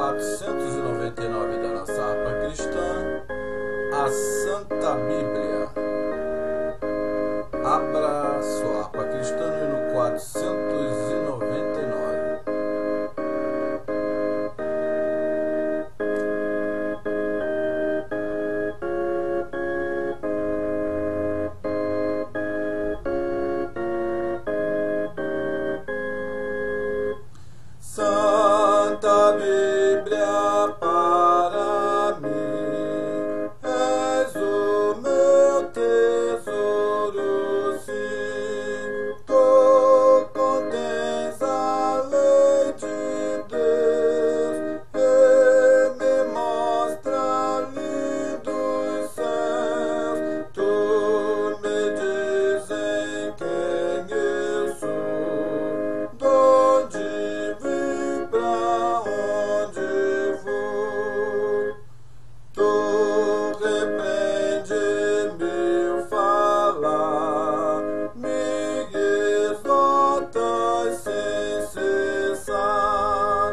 499 da nossa harpa cristã, a Santa Bíblia. Abra sua harpa cristã no 499. Santa Bíblia para mim, és o meu tesouro, sim. Tu contens a lei de Deus e me mostra lindos céus. Tu me dizes quem eu sou, donde pra onde vou. Tu repreende meu falar, me exortas sem cessar,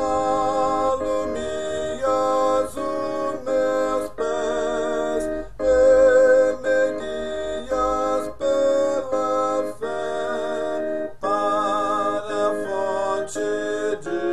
alumias os meus pés e me guias pela fé para a fonte de